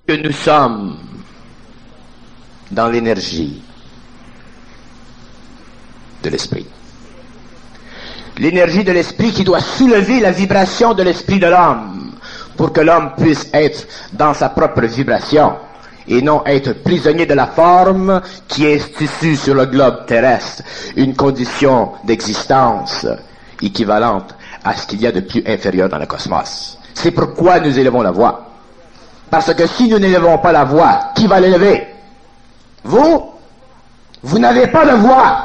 que nous sommes dans l'énergie de l'esprit. L'énergie de l'esprit qui doit soulever la vibration de l'esprit de l'homme pour que l'homme puisse être dans sa propre vibration et non être prisonnier de la forme qui institue sur le globe terrestre une condition d'existence équivalente à ce qu'il y a de plus inférieur dans le cosmos. C'est pourquoi nous élevons la voix. Parce que si nous n'élevons pas la voix, qui va l'élever? Vous? Vous n'avez pas de voix.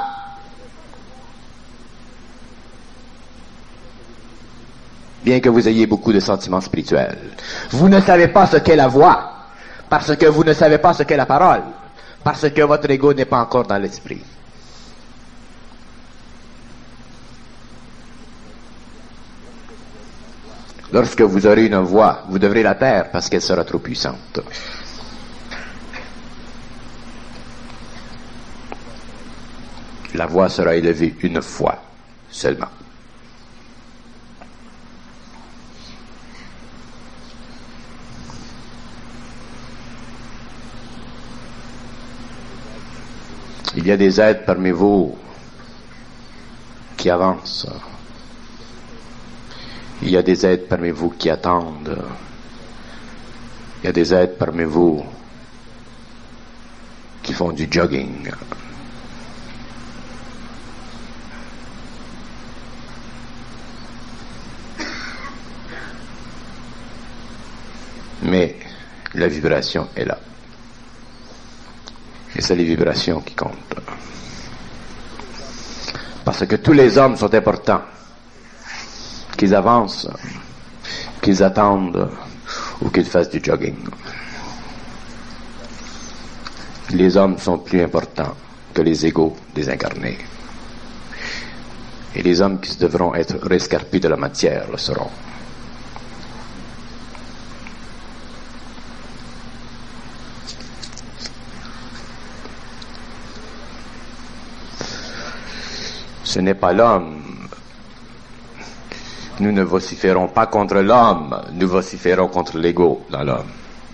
Bien que vous ayez beaucoup de sentiments spirituels. Vous ne savez pas ce qu'est la voix. Parce que vous ne savez pas ce qu'est la parole. Parce que votre ego n'est pas encore dans l'esprit. Lorsque vous aurez une voix, vous devrez la taire parce qu'elle sera trop puissante. La voix sera élevée une fois seulement. Il y a des êtres parmi vous qui avancent. Il y a des êtres parmi vous qui attendent. Il y a des êtres parmi vous qui font du jogging. Mais la vibration est là. Et c'est les vibrations qui comptent. Parce que tous les hommes sont importants. Qu'ils avancent, qu'ils attendent ou qu'ils fassent du jogging. Les hommes sont plus importants que les égaux désincarnés. Et les hommes qui devront être rescarpés de la matière le seront. Ce n'est pas l'homme. Nous ne vociférons pas contre l'homme, nous vociférons contre l'ego dans l'homme.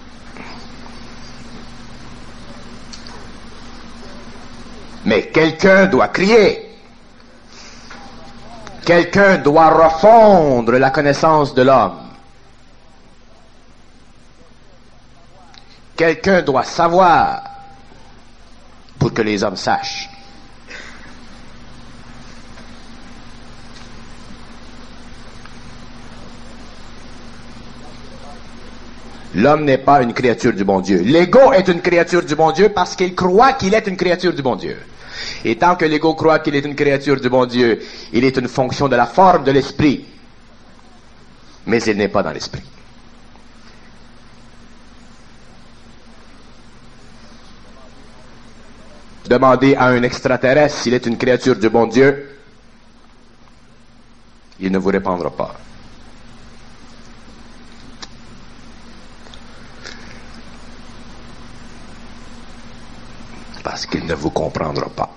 Mais quelqu'un doit crier. Quelqu'un doit refondre la connaissance de l'homme. Quelqu'un doit savoir pour que les hommes sachent. L'homme n'est pas une créature du bon Dieu. L'ego est une créature du bon Dieu parce qu'il croit qu'il est une créature du bon Dieu. Et tant que l'ego croit qu'il est une créature du bon Dieu, il est une fonction de la forme de l'esprit. Mais il n'est pas dans l'esprit. Demandez à un extraterrestre s'il est une créature du bon Dieu, il ne vous répondra pas. Parce qu'il ne vous comprendra pas.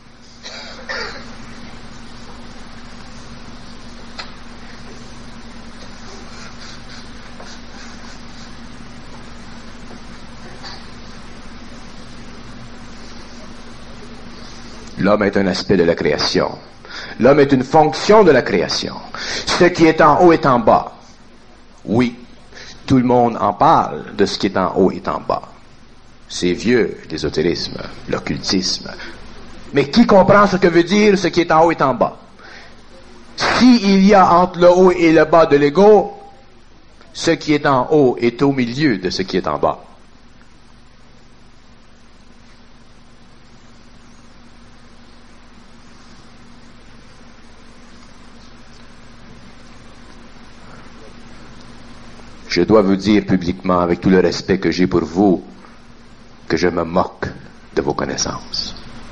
L'homme est un aspect de la création. L'homme est une fonction de la création. Ce qui est en haut est en bas. Oui, tout le monde en parle de ce qui est en haut est en bas. C'est vieux, l'ésotérisme, l'occultisme. Mais qui comprend ce que veut dire ce qui est en haut est en bas? S'il y a entre le haut et le bas de l'ego, ce qui est en haut est au milieu de ce qui est en bas. Je dois vous dire publiquement, avec tout le respect que j'ai pour vous, que je me moque de vos connaissances.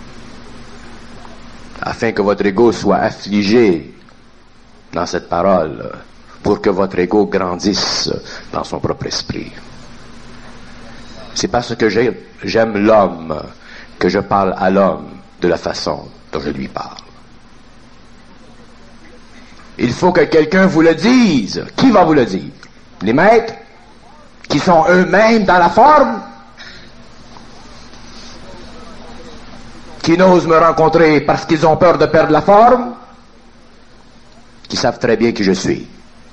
Afin que votre ego soit affligé dans cette parole, pour que votre ego grandisse dans son propre esprit. C'est parce que j'aime l'homme que je parle à l'homme de la façon dont je lui parle. Il faut que quelqu'un vous le dise. Qui va vous le dire? Les maîtres? qui sont eux-mêmes dans la forme, qui n'osent me rencontrer parce qu'ils ont peur de perdre la forme, qui savent très bien qui je suis.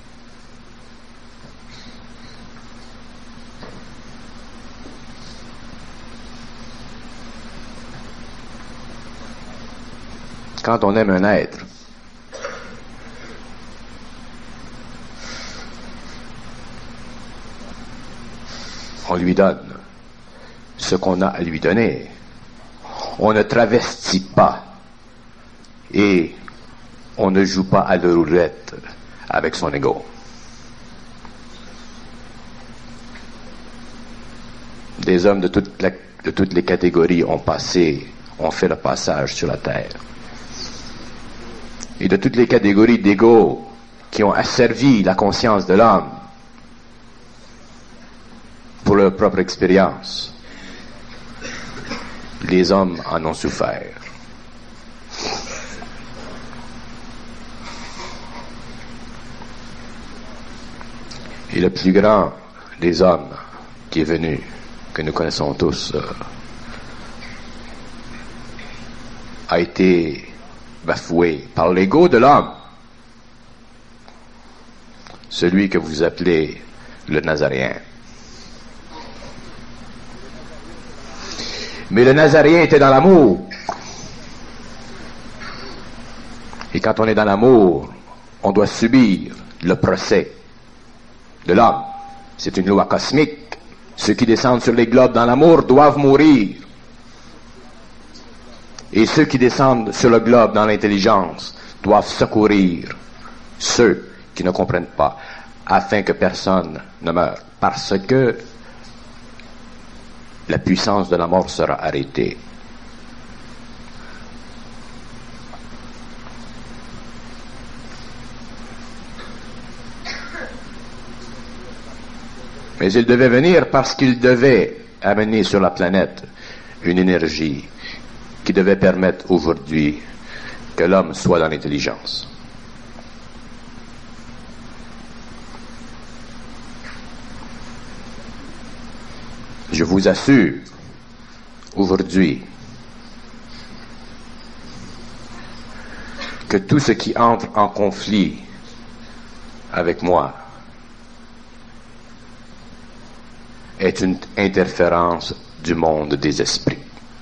Quand on aime un être, on lui donne ce qu'on a à lui donner. On ne travestit pas et on ne joue pas à la roulette avec son ego. Des hommes de toutes les catégories ont fait le passage sur la terre. Et de toutes les catégories d'ego qui ont asservi la conscience de l'homme pour leur propre expérience, les hommes en ont souffert. Et le plus grand des hommes qui est venu, que nous connaissons tous, a été bafoué par l'ego de l'homme. Celui que vous appelez le Nazaréen. Mais le Nazaréen était dans l'amour. Et quand on est dans l'amour, on doit subir le procès de l'homme. C'est une loi cosmique. Ceux qui descendent sur les globes dans l'amour doivent mourir. Et ceux qui descendent sur le globe dans l'intelligence doivent secourir ceux qui ne comprennent pas, afin que personne ne meure. Parce que la puissance de la mort sera arrêtée. Mais il devait venir parce qu'il devait amener sur la planète une énergie qui devait permettre aujourd'hui que l'homme soit dans l'intelligence. Je vous assure, aujourd'hui, que tout ce qui entre en conflit avec moi est une interférence du monde des esprits.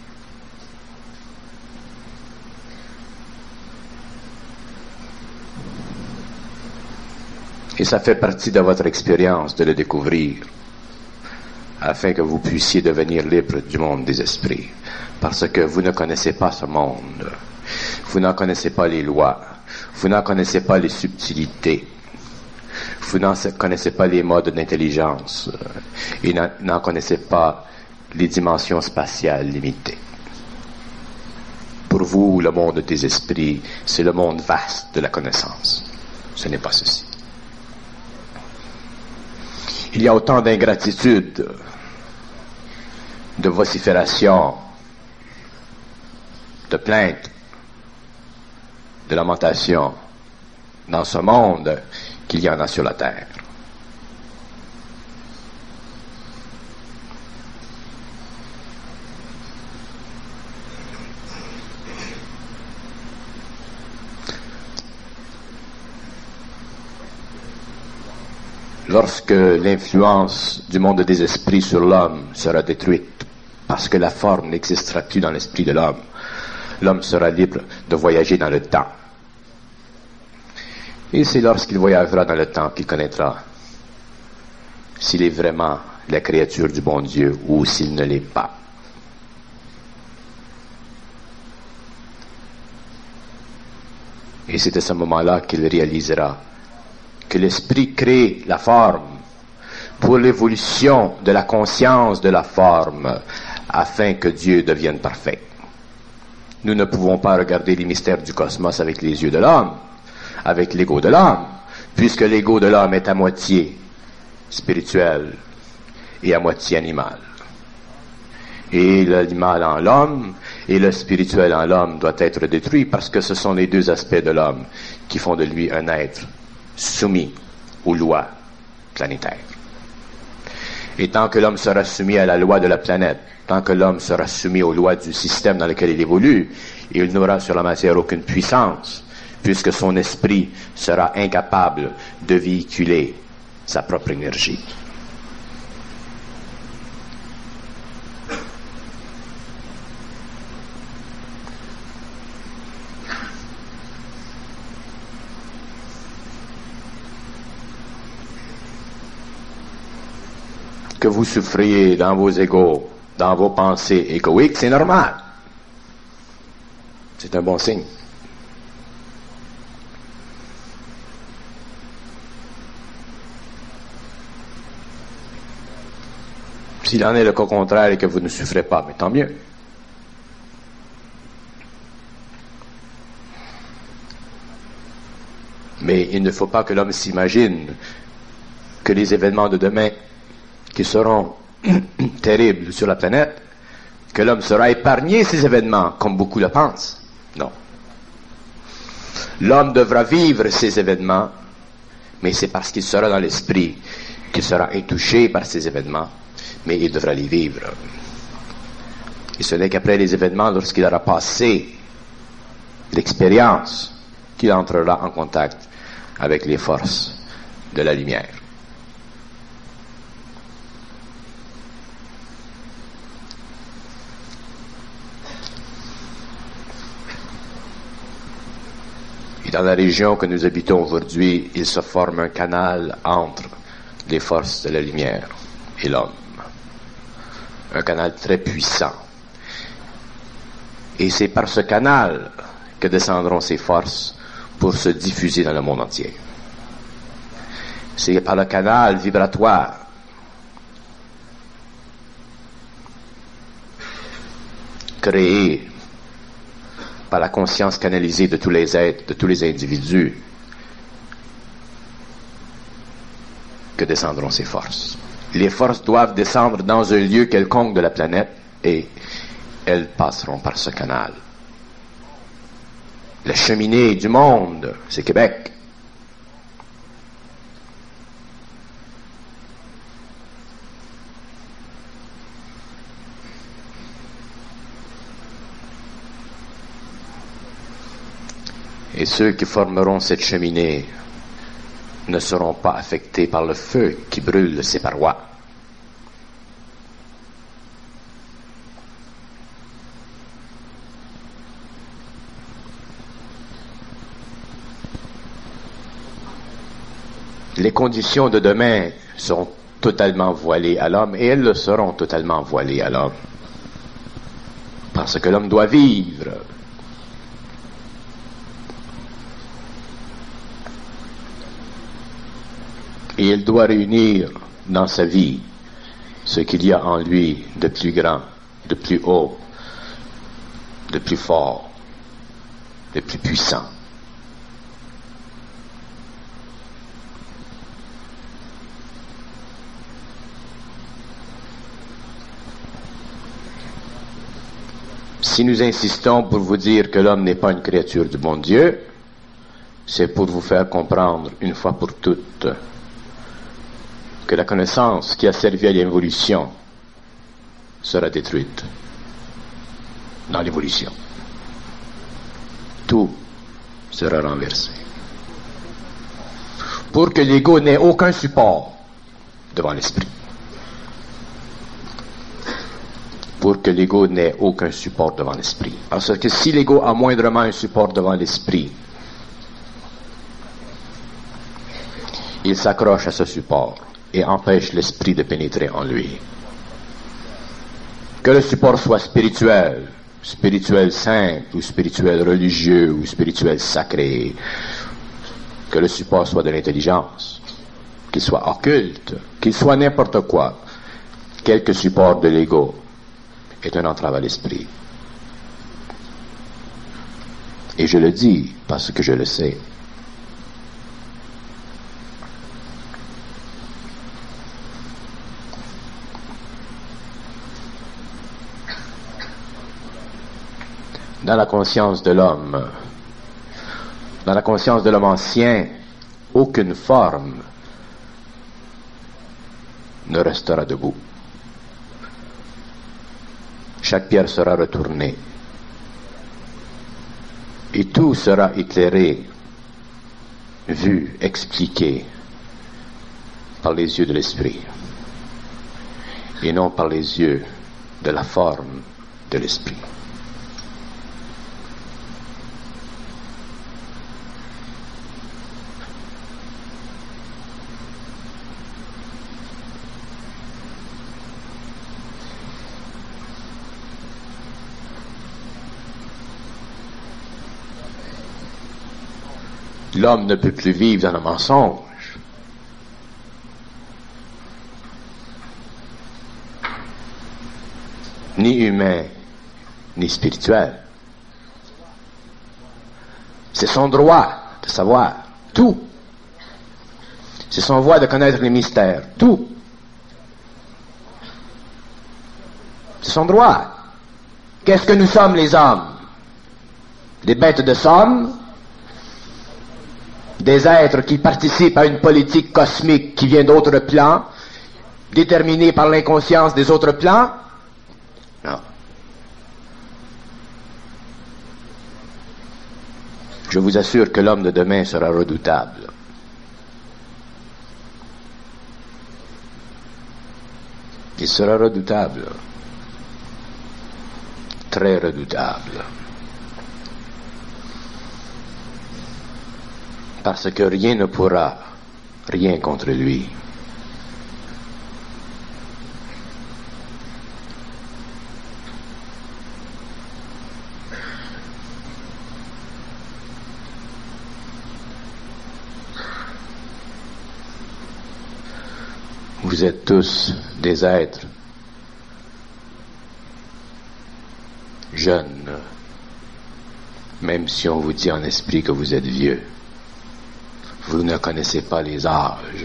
Et ça fait partie de votre expérience de le découvrir, afin que vous puissiez devenir libre du monde des esprits. Parce que vous ne connaissez pas ce monde. Vous n'en connaissez pas les lois. Vous n'en connaissez pas les subtilités. Vous n'en connaissez pas les modes d'intelligence. Et n'en connaissez pas les dimensions spatiales limitées. Pour vous, le monde des esprits, c'est le monde vaste de la connaissance. Ce n'est pas ceci. Il y a autant d'ingratitude, de vocifération, de plaintes, de lamentations dans ce monde qu'il y en a sur la terre. Lorsque l'influence du monde des esprits sur l'homme sera détruite, parce que la forme n'existera plus dans l'esprit de l'homme, l'homme sera libre de voyager dans le temps. Et c'est lorsqu'il voyagera dans le temps qu'il connaîtra s'il est vraiment la créature du bon Dieu ou s'il ne l'est pas. Et c'est à ce moment-là qu'il réalisera que l'esprit crée la forme pour l'évolution de la conscience de la forme, afin que Dieu devienne parfait. Nous ne pouvons pas regarder les mystères du cosmos avec les yeux de l'homme, avec l'ego de l'homme, puisque l'ego de l'homme est à moitié spirituel et à moitié animal. Et l'animal en l'homme et le spirituel en l'homme doit être détruit, parce que ce sont les deux aspects de l'homme qui font de lui un être soumis aux lois planétaires. Et tant que l'homme sera soumis à la loi de la planète, tant que l'homme sera soumis aux lois du système dans lequel il évolue, il n'aura sur la matière aucune puissance, puisque son esprit sera incapable de véhiculer sa propre énergie. Que vous souffriez dans vos égos, dans vos pensées égoïques, c'est normal. C'est un bon signe. S'il en est le cas contraire et que vous ne souffrez pas, mais tant mieux. Mais il ne faut pas que l'homme s'imagine que les événements de demain qui seront terribles sur la planète, que l'homme sera épargné ces événements, comme beaucoup le pensent. Non. L'homme devra vivre ces événements, mais c'est parce qu'il sera dans l'esprit qu'il sera intouché par ces événements, mais il devra les vivre. Et ce n'est qu'après les événements, lorsqu'il aura passé l'expérience, qu'il entrera en contact avec les forces de la lumière. Et dans la région que nous habitons aujourd'hui, il se forme un canal entre les forces de la lumière et l'homme. Un canal très puissant. Et c'est par ce canal que descendront ces forces pour se diffuser dans le monde entier. C'est par le canal vibratoire créé par la conscience canalisée de tous les êtres, de tous les individus, que descendront ces forces. Les forces doivent descendre dans un lieu quelconque de la planète et elles passeront par ce canal. La cheminée du monde, c'est Québec. Et ceux qui formeront cette cheminée ne seront pas affectés par le feu qui brûle ces parois. Les conditions de demain seront totalement voilées à l'homme, et elles le seront totalement voilées à l'homme. Parce que l'homme doit vivre. Et il doit réunir dans sa vie ce qu'il y a en lui de plus grand, de plus haut, de plus fort, de plus puissant. Si nous insistons pour vous dire que l'homme n'est pas une créature du bon Dieu, c'est pour vous faire comprendre une fois pour toutes que la connaissance qui a servi à l'évolution sera détruite dans l'évolution. Tout sera renversé. Pour que l'ego n'ait aucun support devant l'esprit. Pour que l'ego n'ait aucun support devant l'esprit. Parce que si l'ego a moindrement un support devant l'esprit, il s'accroche à ce support et empêche l'esprit de pénétrer en lui. Que le support soit spirituel, spirituel simple, ou spirituel religieux, ou spirituel sacré, que le support soit de l'intelligence, qu'il soit occulte, qu'il soit n'importe quoi, quelque support de l'ego est un entrave à l'esprit. Et je le dis parce que je le sais. Dans la conscience de l'homme, dans la conscience de l'homme ancien, aucune forme ne restera debout. Chaque pierre sera retournée. Et tout sera éclairé, vu, expliqué par les yeux de l'esprit et non par les yeux de la forme de l'esprit. L'homme ne peut plus vivre dans le mensonge. Ni humain, ni spirituel. C'est son droit de savoir tout. C'est son droit de connaître les mystères, tout. C'est son droit. Qu'est-ce que nous sommes les hommes? Des bêtes de somme? Des êtres qui participent à une politique cosmique qui vient d'autres plans, déterminée par l'inconscience des autres plans? Non. Je vous assure que l'homme de demain sera redoutable. Il sera redoutable. Très redoutable. Parce que rien ne pourra, rien contre lui. Vous êtes tous des êtres jeunes, même si on vous dit en esprit que vous êtes vieux. Vous ne connaissez pas les âges.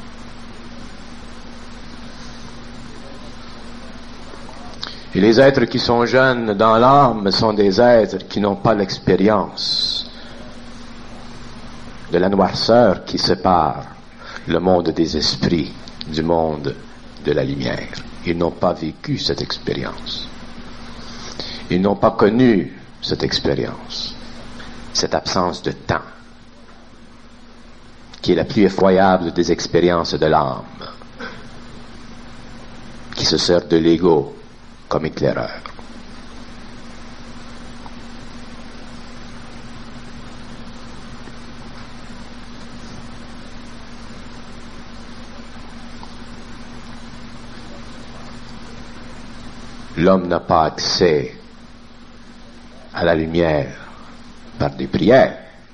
Et les êtres qui sont jeunes dans l'âme sont des êtres qui n'ont pas l'expérience de la noirceur qui sépare le monde des esprits du monde de la lumière. Ils n'ont pas vécu cette expérience. Ils n'ont pas connu cette expérience, cette absence de temps, qui est la plus effroyable des expériences de l'âme, qui se sert de l'ego comme éclaireur. L'homme n'a pas accès à la lumière par des prières.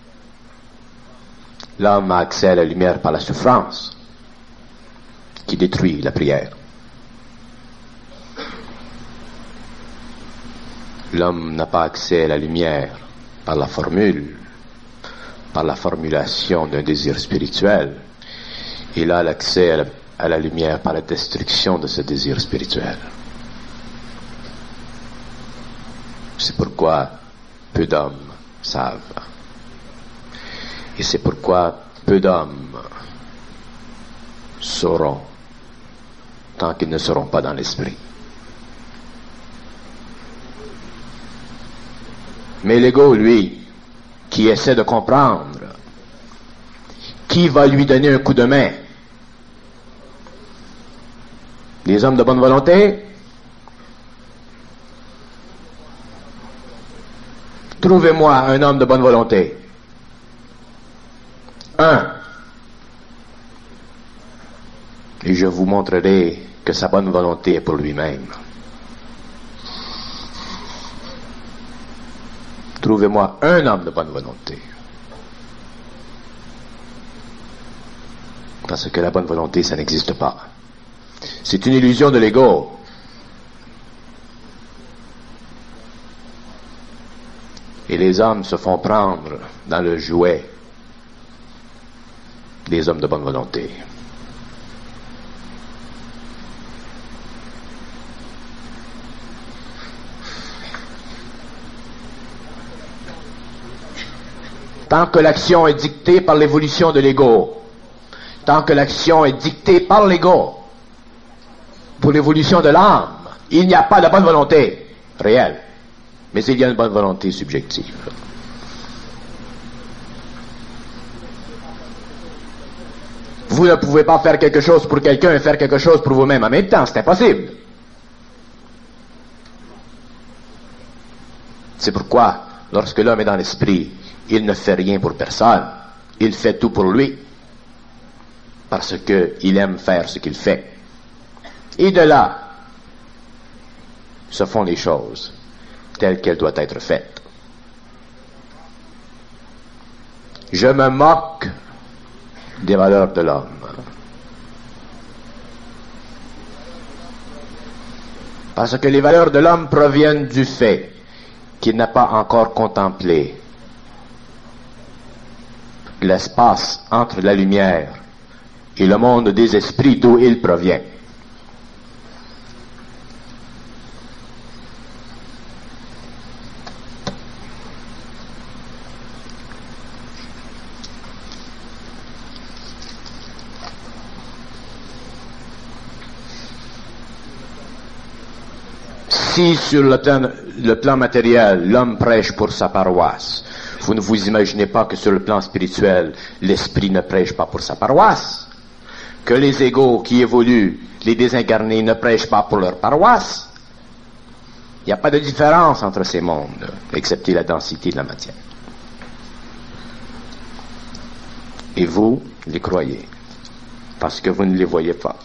L'homme a accès à la lumière par la souffrance, qui détruit la prière. L'homme n'a pas accès à la lumière par la formule, par la formulation d'un désir spirituel. Il a l'accès à la lumière par la destruction de ce désir spirituel. C'est pourquoi peu d'hommes savent. Et c'est pourquoi peu d'hommes sauront tant qu'ils ne seront pas dans l'esprit. Mais l'ego, lui, qui essaie de comprendre, qui va lui donner un coup de main? Les hommes de bonne volonté? Trouvez-moi un homme de bonne volonté. Un. Et je vous montrerai que sa bonne volonté est pour lui-même. Trouvez-moi un homme de bonne volonté. Parce que la bonne volonté, ça n'existe pas. C'est une illusion de l'ego. Et les hommes se font prendre dans le jouet des hommes de bonne volonté. Tant que l'action est dictée par l'évolution de l'ego, tant que l'action est dictée par l'ego, pour l'évolution de l'âme. Il n'y a pas de bonne volonté réelle, mais il y a une bonne volonté subjective. Vous ne pouvez pas faire quelque chose pour quelqu'un et faire quelque chose pour vous-même en même temps, c'est impossible. C'est pourquoi, lorsque l'homme est dans l'esprit, il ne fait rien pour personne, il fait tout pour lui, parce qu'il aime faire ce qu'il fait. Et de là, se font les choses telles qu'elles doivent être faites. Je me moque des valeurs de l'homme. Parce que les valeurs de l'homme proviennent du fait qu'il n'a pas encore contemplé l'espace entre la lumière et le monde des esprits d'où il provient. Si sur le plan matériel, l'homme prêche pour sa paroisse, vous ne vous imaginez pas que sur le plan spirituel, l'esprit ne prêche pas pour sa paroisse, que les égaux qui évoluent, les désincarnés, ne prêchent pas pour leur paroisse. Il n'y a pas de différence entre ces mondes, excepté la densité de la matière. Et vous les croyez, parce que vous ne les voyez pas.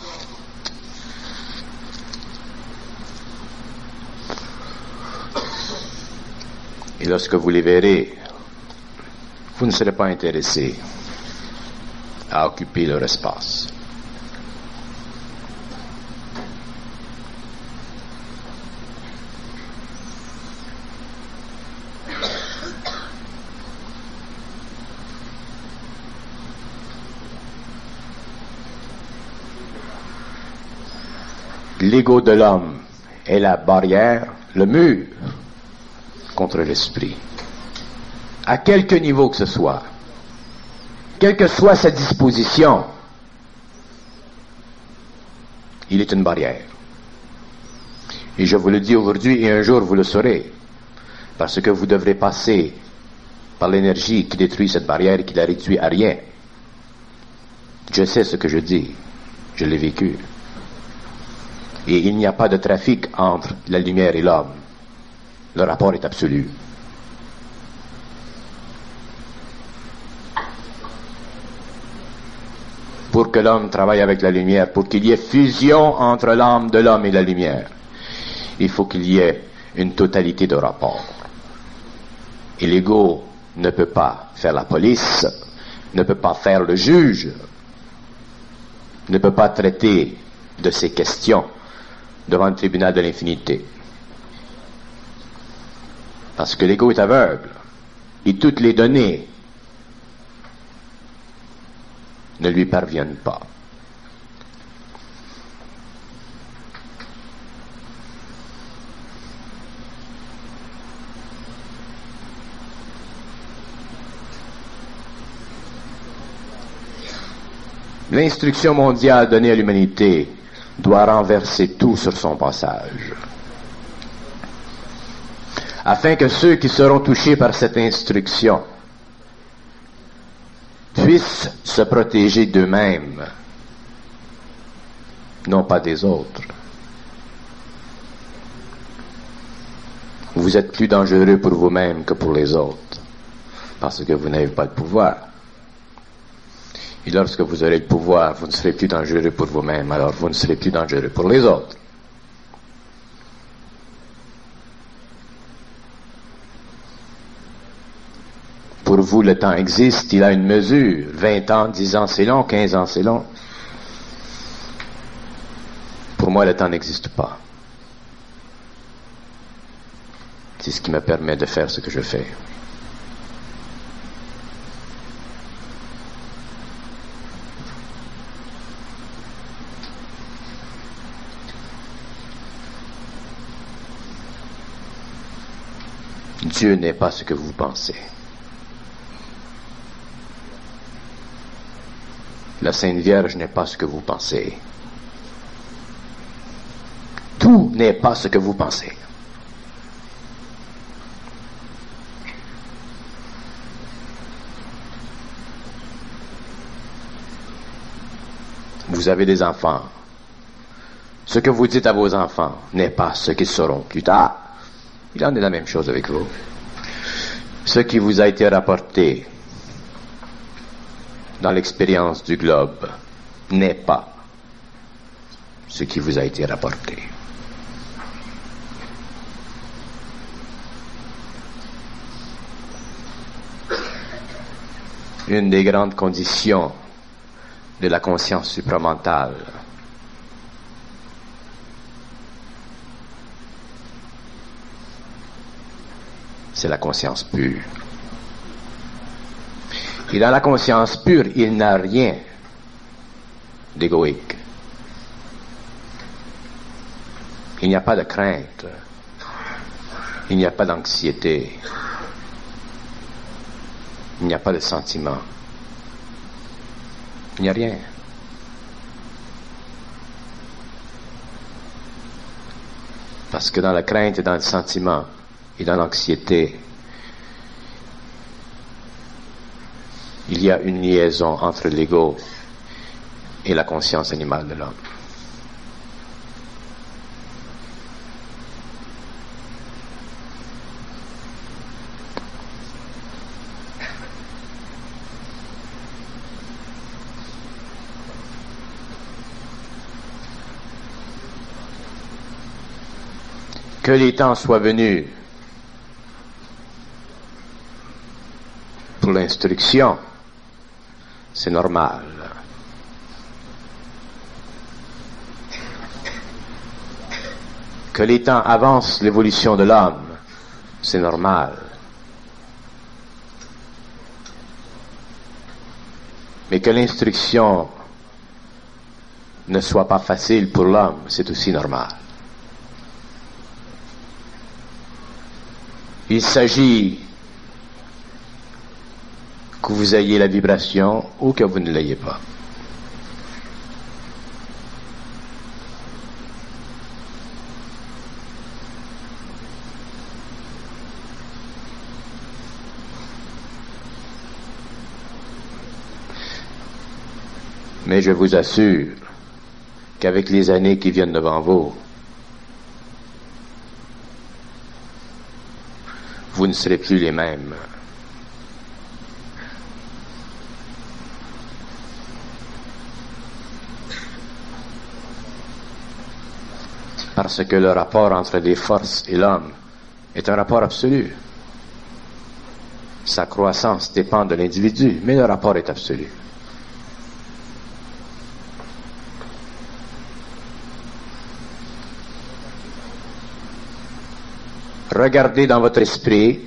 Et lorsque vous les verrez, vous ne serez pas intéressé à occuper leur espace. L'ego de l'homme est la barrière, le mur contre l'esprit. À quelque niveau que ce soit, quelle que soit sa disposition, il est une barrière. Et je vous le dis aujourd'hui et un jour vous le saurez, parce que vous devrez passer par l'énergie qui détruit cette barrière et qui la réduit à rien. Je sais ce que je dis, je l'ai vécu. Et il n'y a pas de trafic entre la lumière et l'homme. Le rapport est absolu. Pour que l'homme travaille avec la lumière, pour qu'il y ait fusion entre l'âme de l'homme et la lumière, il faut qu'il y ait une totalité de rapport. Et l'ego ne peut pas faire la police, ne peut pas faire le juge, ne peut pas traiter de ces questions devant le tribunal de l'infinité. Parce que l'ego est aveugle et toutes les données ne lui parviennent pas. L'instruction mondiale donnée à l'humanité doit renverser tout sur son passage, afin que ceux qui seront touchés par cette instruction puissent se protéger d'eux-mêmes, non pas des autres. Vous êtes plus dangereux pour vous-même que pour les autres, parce que vous n'avez pas le pouvoir. Et lorsque vous aurez le pouvoir, vous ne serez plus dangereux pour vous-même, alors vous ne serez plus dangereux pour les autres. Pour vous, le temps existe, il a une mesure. 20 ans, 10 ans, c'est long, 15 ans, c'est long. Pour moi, le temps n'existe pas. C'est ce qui me permet de faire ce que je fais. Dieu n'est pas ce que vous pensez. La Sainte Vierge n'est pas ce que vous pensez. vous n'est pas ce que vous pensez. Vous avez des enfants. Ce que vous dites à vos enfants n'est pas ce qu'ils seront plus tard. Il en est la même chose avec vous. Ce qui vous a été rapporté dans l'expérience du globe n'est pas ce qui vous a été rapporté. Une des grandes conditions de la conscience supramentale, c'est la conscience pure. Et dans la conscience pure, il n'y a rien d'égoïque. Il n'y a pas de crainte. Il n'y a pas d'anxiété. Il n'y a pas de sentiment. Il n'y a rien. Parce que dans la crainte et dans le sentiment et dans l'anxiété, il y a une liaison entre l'ego et la conscience animale de l'homme. Que les temps soient venus pour l'instruction, c'est normal. Que les temps avancent l'évolution de l'homme, c'est normal. Mais que l'instruction ne soit pas facile pour l'homme, c'est aussi normal. Il s'agit que vous ayez la vibration ou que vous ne l'ayez pas. Mais je vous assure qu'avec les années qui viennent devant vous, vous ne serez plus les mêmes. Parce que le rapport entre les forces et l'homme est un rapport absolu. Sa croissance dépend de l'individu, mais le rapport est absolu. Regardez dans votre esprit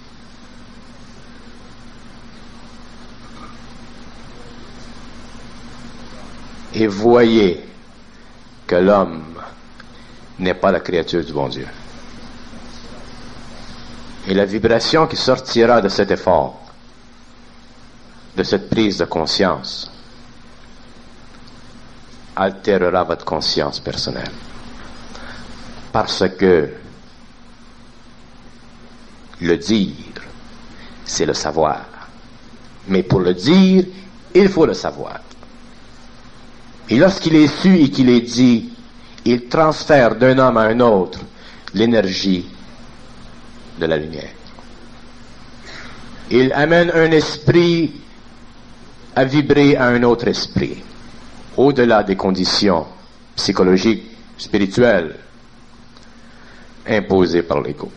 et voyez que l'homme n'est pas la créature du bon Dieu. Et la vibration qui sortira de cet effort, de cette prise de conscience, altérera votre conscience personnelle. Parce que le dire, c'est le savoir. Mais pour le dire, il faut le savoir. Et lorsqu'il est su et qu'il est dit, il transfère d'un homme à un autre l'énergie de la lumière. Il amène un esprit à vibrer à un autre esprit, au-delà des conditions psychologiques, spirituelles, imposées par l'ego.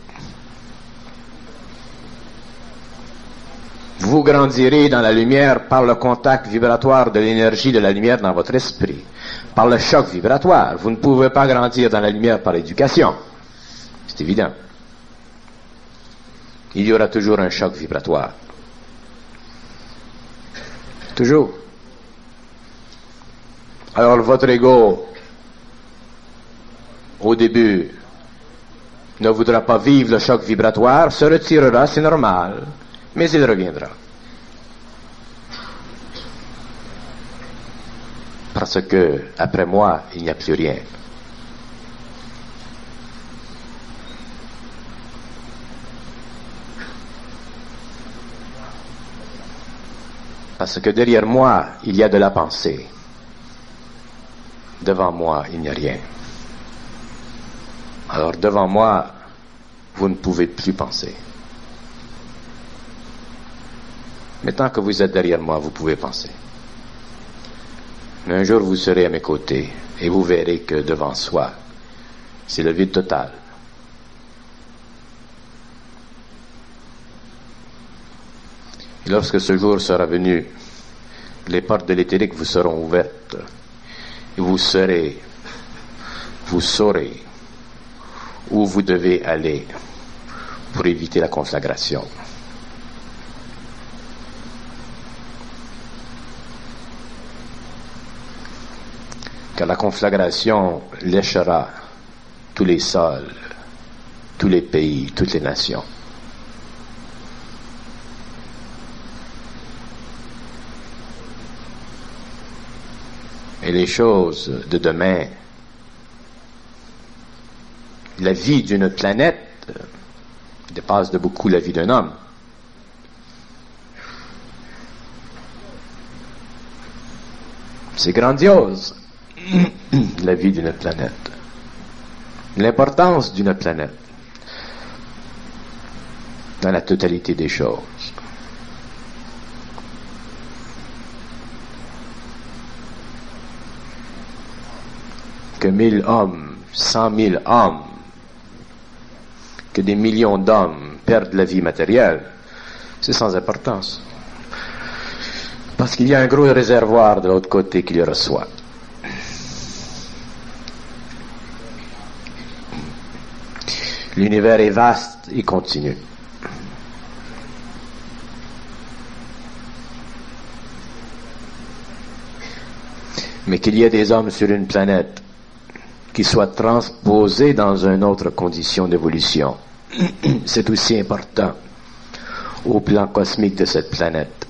Vous grandirez dans la lumière par le contact vibratoire de l'énergie de la lumière dans votre esprit, par le choc vibratoire. Vous ne pouvez pas grandir dans la lumière par l'éducation. C'est évident. Il y aura toujours un choc vibratoire. Toujours. Alors votre ego, au début, ne voudra pas vivre le choc vibratoire, se retirera, c'est normal. Mais il reviendra. Parce que, après moi, il n'y a plus rien. Parce que derrière moi, il y a de la pensée. Devant moi, il n'y a rien. Alors devant moi, vous ne pouvez plus penser. Mais tant que vous êtes derrière moi, vous pouvez penser. Mais un jour, vous serez à mes côtés et vous verrez que devant soi, c'est le vide total. Et lorsque ce jour sera venu, les portes de l'éthérique vous seront ouvertes et vous saurez où vous devez aller pour éviter la conflagration. Car la conflagration léchera tous les sols, tous les pays, toutes les nations. Et les choses de demain, la vie d'une planète dépasse de beaucoup la vie d'un homme. C'est grandiose, la vie d'une planète. L'importance d'une planète dans la totalité des choses. Que 1000 hommes, 100 000 hommes, que des millions d'hommes perdent la vie matérielle, c'est sans importance. Parce qu'il y a un gros réservoir de l'autre côté qui les reçoit. L'univers est vaste et continu. Mais qu'il y ait des hommes sur une planète qui soient transposés dans une autre condition d'évolution, c'est aussi important au plan cosmique de cette planète.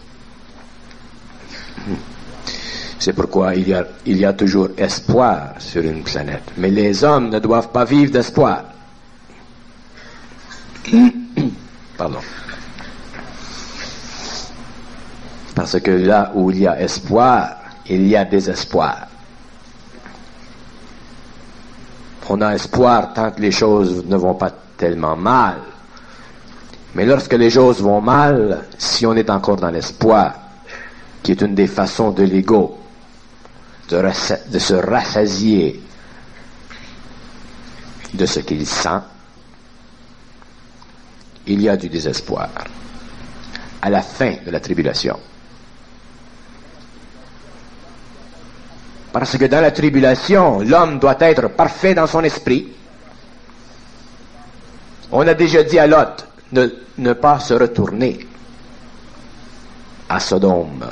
C'est pourquoi il y a toujours espoir sur une planète. Mais les hommes ne doivent pas vivre d'espoir. Pardon. Parce que là où il y a espoir, il y a désespoir. On a espoir tant que les choses ne vont pas tellement mal. Mais lorsque les choses vont mal, si on est encore dans l'espoir, qui est une des façons de l'ego de se rassasier de ce qu'il sent, il y a du désespoir à la fin de la tribulation. Parce que dans la tribulation, l'homme doit être parfait dans son esprit. On a déjà dit à Lot, ne pas se retourner à Sodome.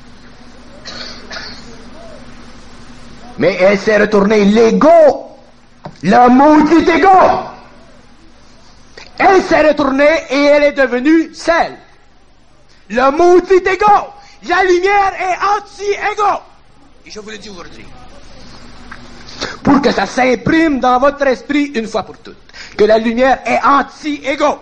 Mais elle s'est retournée, l'ego, le maudit ego. Elle s'est retournée et elle est devenue celle. Le maudit ego. La lumière est anti-ego. Et je vous le dis aujourd'hui. Pour que ça s'imprime dans votre esprit une fois pour toutes. Que la lumière est anti-ego.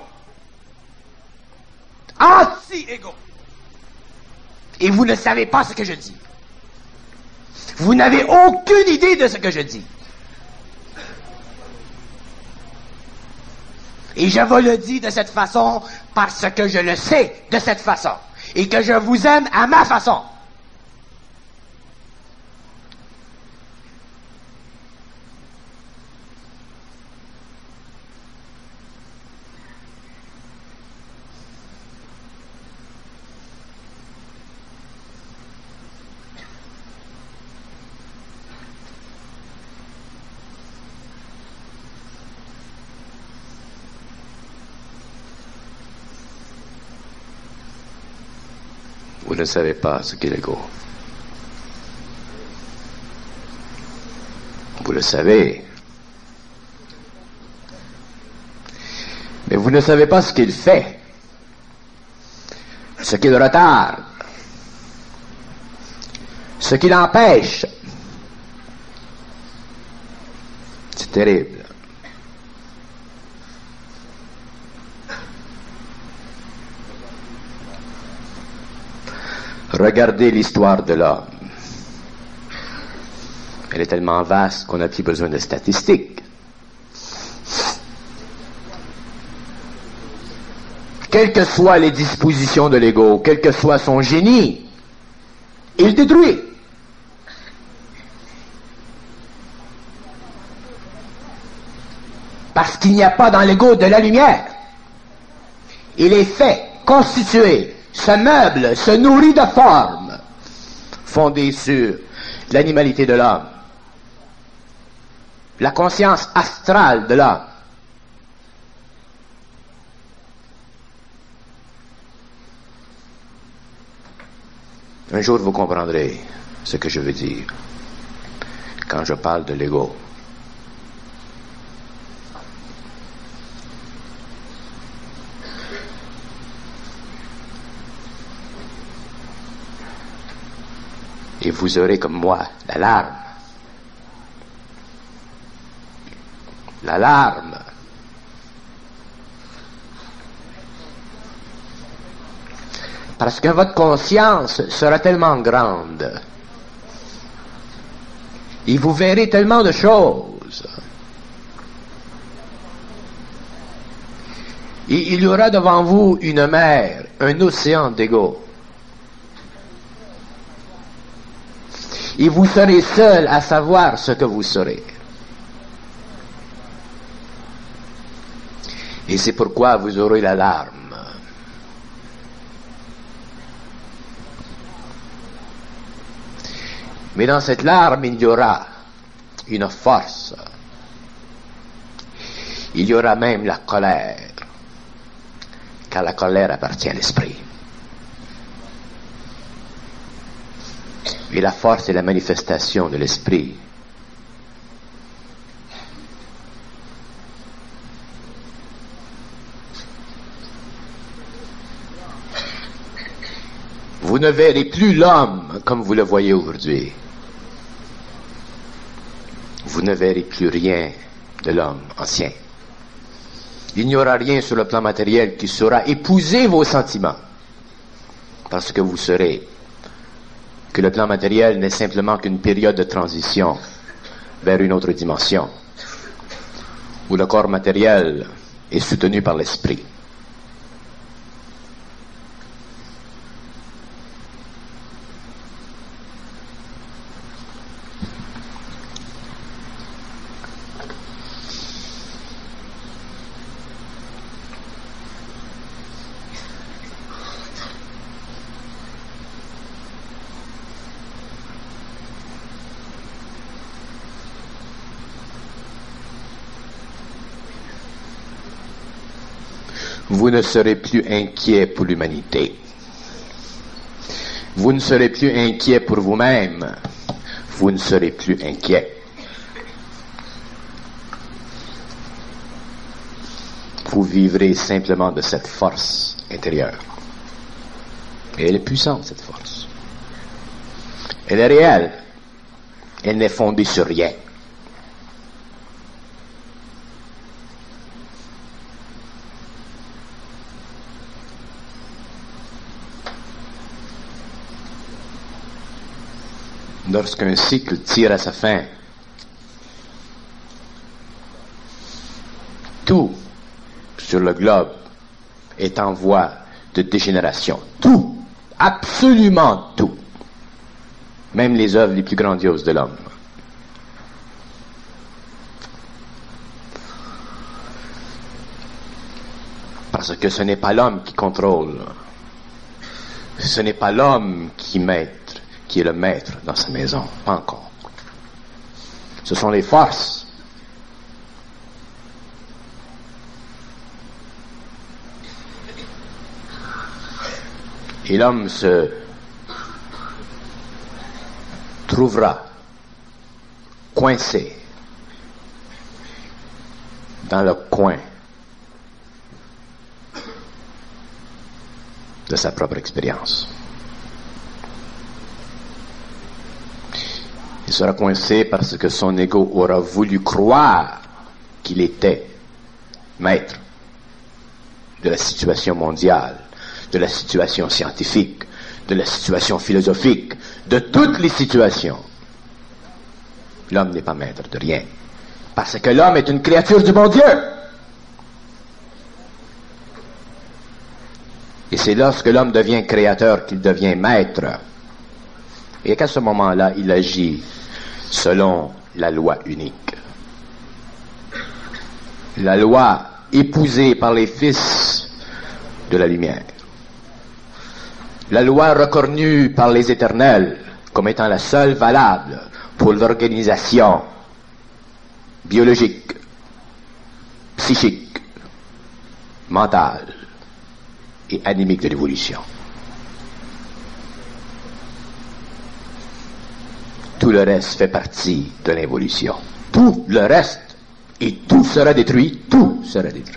Anti-ego. Et vous ne savez pas ce que je dis. Vous n'avez aucune idée de ce que je dis. Et je vous le dis de cette façon parce que je le sais de cette façon. Et que je vous aime à ma façon. Vous ne savez pas ce qu'est l'ego. Vous le savez. Mais vous ne savez pas ce qu'il fait. Ce qu'il retarde. Ce qu'il empêche. C'est terrible. Regardez l'histoire de l'homme. Elle est tellement vaste qu'on n'a plus besoin de statistiques. Quelles que soient les dispositions de l'ego, quel que soit son génie, il détruit. Parce qu'il n'y a pas dans l'ego de la lumière. Il est fait, constitué, se meuble, se nourrit de formes fondées sur l'animalité de l'homme, la conscience astrale de l'homme. Un jour, vous comprendrez ce que je veux dire quand je parle de l'ego. Et vous aurez comme moi l'alarme. L'alarme. Parce que votre conscience sera tellement grande. Et vous verrez tellement de choses. Et il y aura devant vous une mer, un océan d'ego. Et vous serez seul à savoir ce que vous serez. Et c'est pourquoi vous aurez l'alarme. Mais dans cette larme, il y aura une force. Il y aura même la colère, car la colère appartient à l'esprit. Et la force est la manifestation de l'esprit. Vous ne verrez plus l'homme comme vous le voyez aujourd'hui. Vous ne verrez plus rien de l'homme ancien. Il n'y aura rien sur le plan matériel qui saura épouser vos sentiments. Parce que vous saurez que le plan matériel n'est simplement qu'une période de transition vers une autre dimension, où le corps matériel est soutenu par l'esprit. Vous ne serez plus inquiet pour l'humanité. Vous ne serez plus inquiet pour vous-même. Vous ne serez plus inquiet. Vous vivrez simplement de cette force intérieure. Et elle est puissante, cette force. Elle est réelle. Elle n'est fondée sur rien. Lorsqu'un cycle tire à sa fin, tout sur le globe est en voie de dégénération. Tout, absolument tout. Même les œuvres les plus grandioses de l'homme. Parce que ce n'est pas l'homme qui contrôle. Ce n'est pas l'homme qui est le maître dans sa maison. Pas encore. Ce sont les forces. Et l'homme se trouvera coincé dans le coin de sa propre expérience. Il sera coincé parce que son ego aura voulu croire qu'il était maître de la situation mondiale, de la situation scientifique, de la situation philosophique, de toutes les situations. L'homme n'est pas maître de rien, parce que l'homme est une créature du bon Dieu. Et c'est lorsque l'homme devient créateur qu'il devient maître. Et qu'à ce moment-là, il agit selon la loi unique. La loi épousée par les fils de la lumière. La loi reconnue par les éternels comme étant la seule valable pour l'organisation biologique, psychique, mentale et animique de l'évolution. Tout le reste fait partie de l'évolution. Tout le reste. Et tout sera détruit. Tout sera détruit.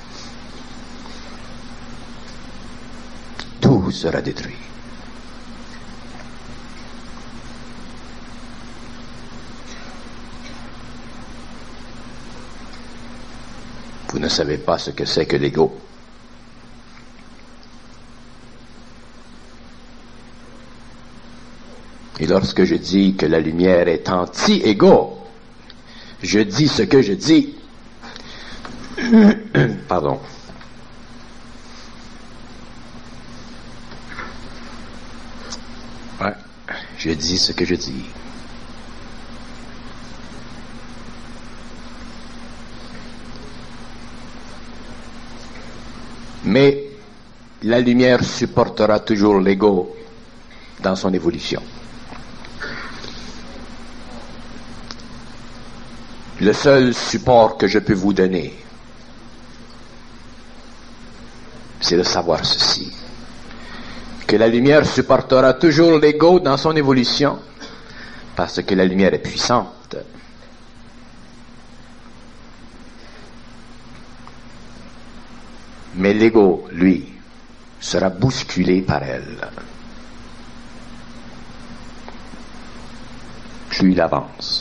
Tout sera détruit. Vous ne savez pas ce que c'est que l'ego. Et lorsque je dis que la lumière est anti-égo, je dis ce que je dis. Pardon. Ouais, je dis ce que je dis. Mais la lumière supportera toujours l'ego dans son évolution. Le seul support que je peux vous donner, c'est de savoir ceci, que la lumière supportera toujours l'ego dans son évolution, parce que la lumière est puissante. Mais l'ego, lui, sera bousculé par elle. Plus il avance.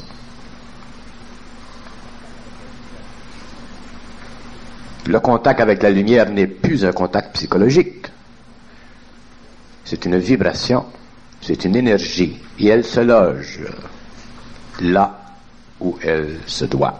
Le contact avec la lumière n'est plus un contact psychologique. C'est une vibration, c'est une énergie, et elle se loge là où elle se doit.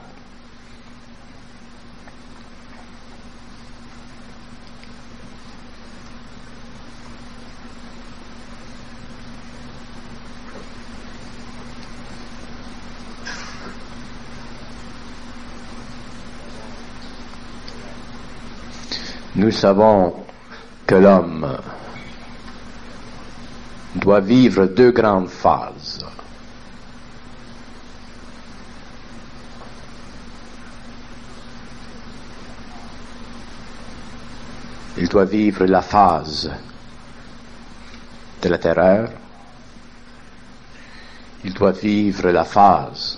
Nous savons que l'homme doit vivre deux grandes phases. Il doit vivre la phase de la terreur. Il doit vivre la phase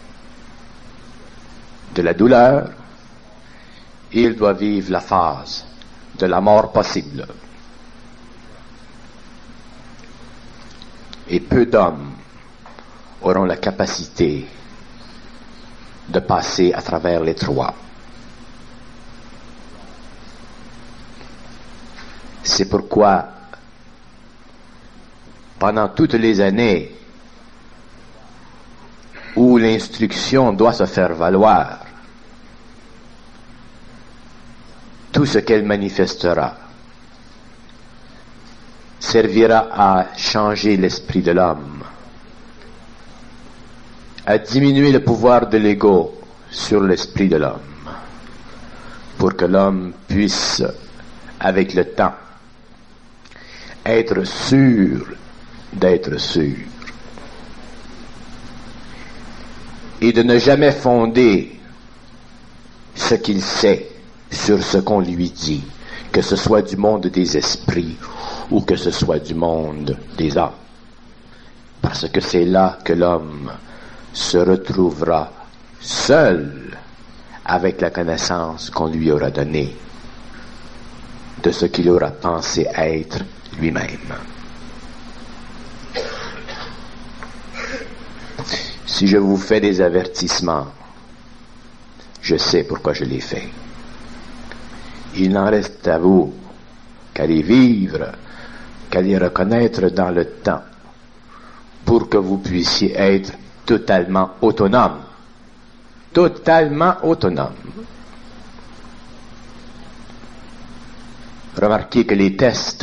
de la douleur. Et il doit vivre la phase de la mort possible. Et peu d'hommes auront la capacité de passer à travers les trois. C'est pourquoi, pendant toutes les années où l'instruction doit se faire valoir, tout ce qu'elle manifestera servira à changer l'esprit de l'homme, à diminuer le pouvoir de l'ego sur l'esprit de l'homme, pour que l'homme puisse, avec le temps, être sûr d'être sûr, et de ne jamais fonder ce qu'il sait sur ce qu'on lui dit, que ce soit du monde des esprits ou que ce soit du monde des âmes. Parce que c'est là que l'homme se retrouvera seul avec la connaissance qu'on lui aura donnée de ce qu'il aura pensé être lui-même. Si je vous fais des avertissements, je sais pourquoi je les fais. Il n'en reste à vous qu'à les vivre qu'à les reconnaître dans le temps pour que vous puissiez être totalement autonome. Totalement autonome. Remarquez que les tests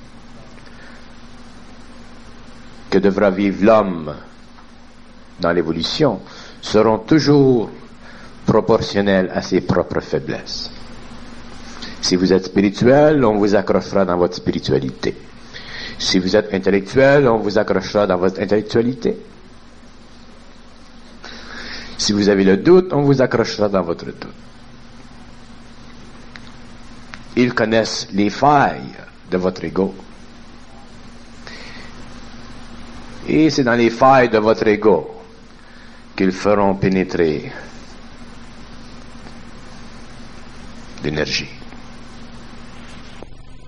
que devra vivre l'homme dans l'évolution seront toujours proportionnels à ses propres faiblesses. Si vous êtes spirituel, on vous accrochera dans votre spiritualité. Si vous êtes intellectuel, on vous accrochera dans votre intellectualité. Si vous avez le doute, on vous accrochera dans votre doute. Ils connaissent les failles de votre ego. Et c'est dans les failles de votre ego qu'ils feront pénétrer l'énergie.